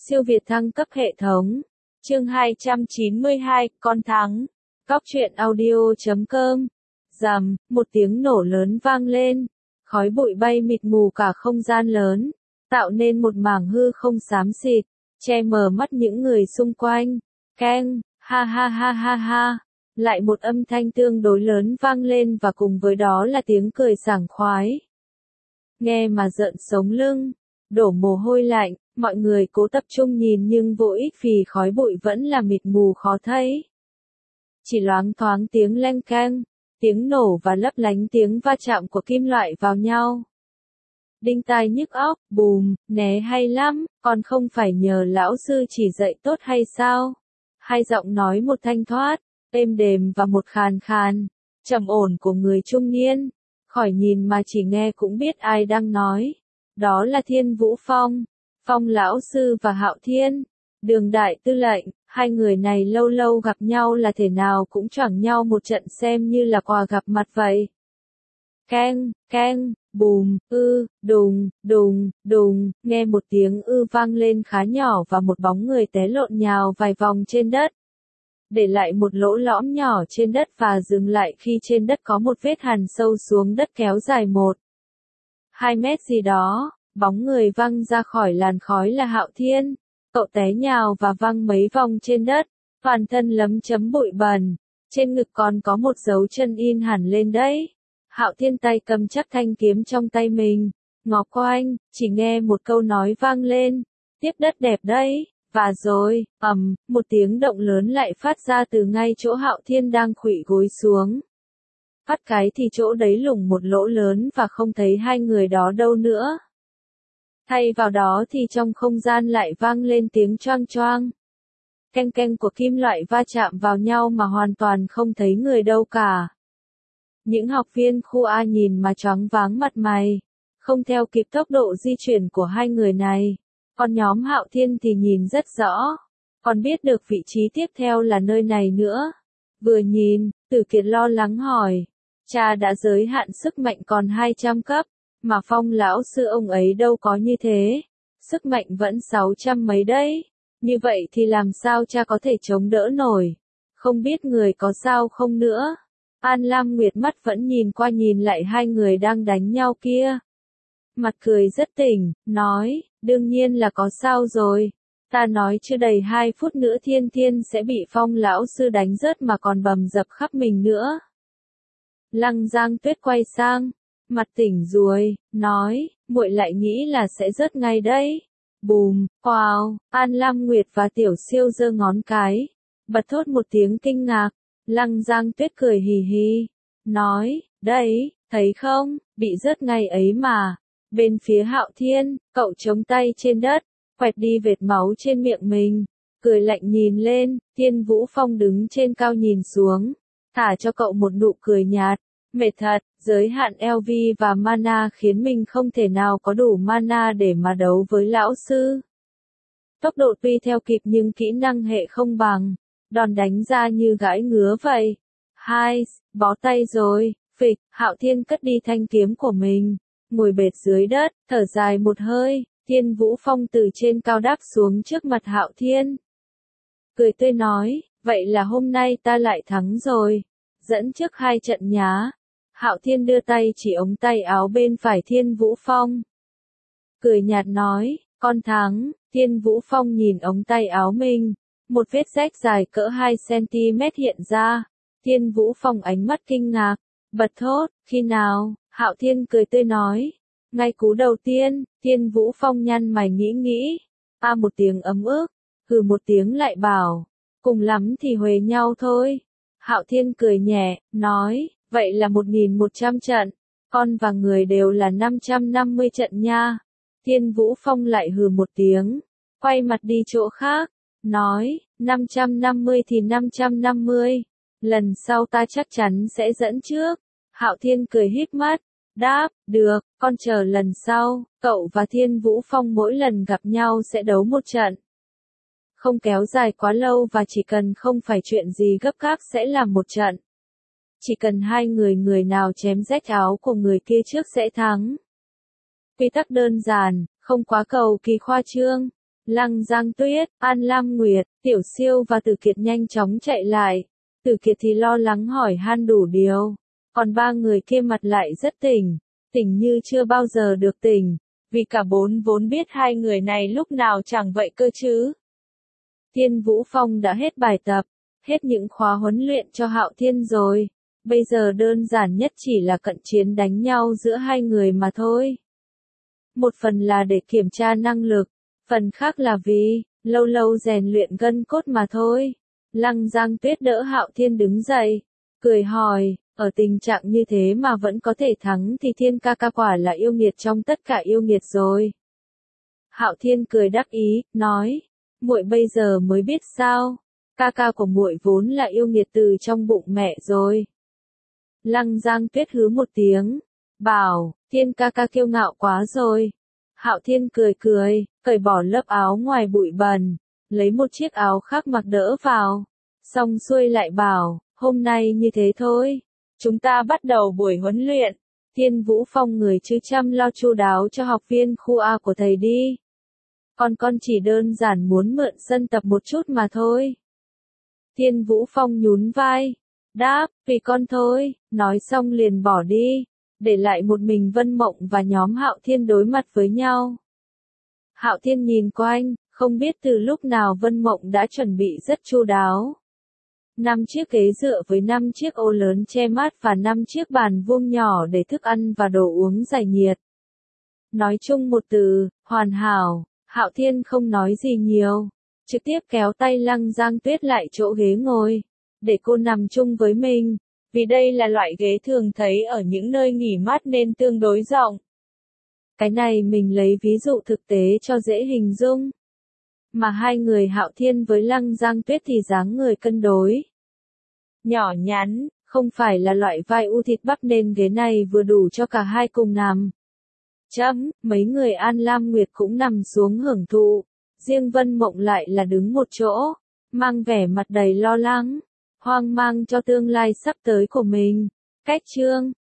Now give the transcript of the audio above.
Siêu Việt thăng cấp hệ thống. Chương 292, con thắng. Góc truyện audio.com. Rầm, một tiếng nổ lớn vang lên. Khói bụi bay mịt mù cả không gian lớn, tạo nên một mảng hư không xám xịt, che mờ mắt những người xung quanh. Keng, ha ha ha ha ha. Lại một âm thanh tương đối lớn vang lên và cùng với đó là tiếng cười sảng khoái. Nghe mà rợn sống lưng, đổ mồ hôi lạnh, mọi người cố tập trung nhìn nhưng vô ích vì khói bụi vẫn là mịt mù khó thấy. Chỉ loáng thoáng tiếng leng keng, tiếng nổ và lấp lánh tiếng va chạm của kim loại vào nhau. Đinh tai nhức óc, bùm, né hay lắm, còn không phải nhờ lão sư chỉ dạy tốt hay sao? Hai giọng nói một thanh thoát, êm đềm và một khàn khàn, trầm ổn của người trung niên. Khỏi nhìn mà chỉ nghe cũng biết ai đang nói. Đó là Thiên Vũ Phong, Phong lão sư và Hạo Thiên, Đường đại tư lệnh. Hai người này lâu lâu gặp nhau là thể nào cũng choảng nhau một trận xem như là quà gặp mặt vậy. Keng, keng, bùm, đùng, đùng, đùng, nghe một tiếng vang lên khá nhỏ và một bóng người té lộn nhào vài vòng trên đất, để lại một lỗ lõm nhỏ trên đất và dừng lại khi trên đất có một vết hằn sâu xuống đất kéo dài 1-2 mét gì đó. Bóng người văng ra khỏi làn khói là Hạo Thiên. Cậu té nhào và văng mấy vòng trên đất, toàn thân lấm chấm bụi bẩn, trên ngực còn có một dấu chân in hẳn lên đấy. Hạo Thiên tay cầm chắc thanh kiếm trong tay mình, ngó quanh, chỉ nghe một câu nói vang lên, tiếp đất đẹp đấy, và rồi, một tiếng động lớn lại phát ra từ ngay chỗ Hạo Thiên đang khuỵu gối xuống. Phát cái thì chỗ đấy lủng một lỗ lớn và không thấy hai người đó đâu nữa. Thay vào đó thì trong không gian lại vang lên tiếng choang choang. Keng keng của kim loại va chạm vào nhau mà hoàn toàn không thấy người đâu cả. Những học viên khu A nhìn mà choáng váng mặt mày, không theo kịp tốc độ di chuyển của hai người này. Còn nhóm Hạo Thiên thì nhìn rất rõ, còn biết được vị trí tiếp theo là nơi này nữa. Vừa nhìn, Tử Kiệt lo lắng hỏi, cha đã giới hạn sức mạnh còn 200 cấp. Mà Phong lão sư ông ấy đâu có như thế, sức mạnh vẫn 600 mấy đấy, như vậy thì làm sao cha có thể chống đỡ nổi, không biết người có sao không nữa. An Lam Nguyệt mắt vẫn nhìn qua nhìn lại hai người đang đánh nhau kia. Mặt cười rất tỉnh, nói, đương nhiên là có sao rồi, ta nói chưa đầy 2 phút nữa Thiên Thiên sẽ bị Phong lão sư đánh rớt mà còn bầm dập khắp mình nữa. Lăng Giang Tuyết quay sang, mặt tỉnh ruồi, nói, muội lại nghĩ là sẽ rớt ngay đấy. Bùm, wow, An Lam Nguyệt và Tiểu Siêu giơ ngón cái, bật thốt một tiếng kinh ngạc. Lăng Giang Tuyết cười hì hì, nói, đấy, thấy không, bị rớt ngay ấy mà. Bên phía Hạo Thiên, cậu chống tay trên đất, quẹt đi vệt máu trên miệng mình, cười lạnh nhìn lên. Thiên Vũ Phong đứng trên cao nhìn xuống, thả cho cậu một nụ cười nhạt. Mệt thật, giới hạn LV và mana khiến mình không thể nào có đủ mana để mà đấu với lão sư. Tốc độ tuy theo kịp nhưng kỹ năng hệ không bằng, đòn đánh ra như gãi ngứa vậy. Hai, bó tay rồi, phịch, Hạo Thiên cất đi thanh kiếm của mình, ngồi bệt dưới đất, thở dài một hơi. Thiên Vũ Phong từ trên cao đáp xuống trước mặt Hạo Thiên. Cười tươi nói, vậy là hôm nay ta lại thắng rồi, dẫn trước 2 trận nhá. Hạo Thiên đưa tay chỉ ống tay áo bên phải Thiên Vũ Phong. Cười nhạt nói, con thắng. Thiên Vũ Phong nhìn ống tay áo mình, một vết rách dài cỡ 2 cm hiện ra. Thiên Vũ Phong ánh mắt kinh ngạc, bật thốt, khi nào? Hạo Thiên cười tươi nói, ngay cú đầu tiên. Thiên Vũ Phong nhăn mày nghĩ, một tiếng ấm ức, hừ một tiếng lại bảo, cùng lắm thì huề nhau thôi. Hạo Thiên cười nhẹ, nói, vậy là 1100 trận, con và người đều là 550 trận nha. Thiên Vũ Phong lại hừ một tiếng, quay mặt đi chỗ khác, nói, 550 thì 550, lần sau ta chắc chắn sẽ dẫn trước. Hạo Thiên cười híp mắt, đáp, được, con chờ lần sau, cậu và Thiên Vũ Phong mỗi lần gặp nhau sẽ đấu một trận. Không kéo dài quá lâu và chỉ cần không phải chuyện gì gấp gáp sẽ làm một trận. Chỉ cần hai người nào chém rách áo của người kia trước sẽ thắng. Quy tắc đơn giản, không quá cầu kỳ khoa trương. Lăng Giang Tuyết, An Lam Nguyệt, Tiểu Siêu và Tử Kiệt nhanh chóng chạy lại. Tử Kiệt thì lo lắng hỏi han đủ điều. Còn ba người kia mặt lại rất tỉnh. Tỉnh như chưa bao giờ được tỉnh. Vì cả bốn vốn biết hai người này lúc nào chẳng vậy cơ chứ. Thiên Vũ Phong đã hết bài tập. Hết những khóa huấn luyện cho Hạo Thiên rồi. Bây giờ đơn giản nhất chỉ là cận chiến đánh nhau giữa hai người mà thôi. Một phần là để kiểm tra năng lực. Phần khác là vì, lâu lâu rèn luyện gân cốt mà thôi. Lăng Giang Tuyết đỡ Hạo Thiên đứng dậy. Cười hỏi, ở tình trạng như thế mà vẫn có thể thắng thì Thiên ca ca quả là yêu nghiệt trong tất cả yêu nghiệt rồi. Hạo Thiên cười đắc ý, nói, muội bây giờ mới biết sao. Ca ca của muội vốn là yêu nghiệt từ trong bụng mẹ rồi. Lăng Giang Tuyết hứ một tiếng, bảo, Thiên ca ca kiêu ngạo quá rồi. Hạo Thiên cười cười, cởi bỏ lớp áo ngoài bụi bẩn, lấy một chiếc áo khác mặc đỡ vào. Xong xuôi lại bảo, hôm nay như thế thôi. Chúng ta bắt đầu buổi huấn luyện. Thiên Vũ Phong người chứ chăm lo chu đáo cho học viên khu A của thầy đi. Con chỉ đơn giản muốn mượn sân tập một chút mà thôi. Thiên Vũ Phong nhún vai. Đáp, vì con thôi, nói xong liền bỏ đi. Để lại một mình Vân Mộng và nhóm Hạo Thiên đối mặt với nhau. Hạo Thiên nhìn quanh, không biết từ lúc nào Vân Mộng đã chuẩn bị rất chu đáo. 5 chiếc ghế dựa với 5 chiếc ô lớn che mát và 5 chiếc bàn vuông nhỏ để thức ăn và đồ uống giải nhiệt. Nói chung một từ, hoàn hảo, Hạo Thiên không nói gì nhiều, trực tiếp kéo tay Lăng Giang Tuyết lại chỗ ghế ngồi, để cô nằm chung với mình, vì đây là loại ghế thường thấy ở những nơi nghỉ mát nên tương đối rộng. Cái này mình lấy ví dụ thực tế cho dễ hình dung. Mà hai người Hạo Thiên với Lăng Giang Tuyết thì dáng người cân đối. Nhỏ nhắn, không phải là loại vai u thịt bắp nên ghế này vừa đủ cho cả hai cùng nằm. Mấy người An Lam Nguyệt cũng nằm xuống hưởng thụ, riêng Vân Mộng lại là đứng một chỗ, mang vẻ mặt đầy lo lắng, hoang mang cho tương lai sắp tới của mình. Cách chương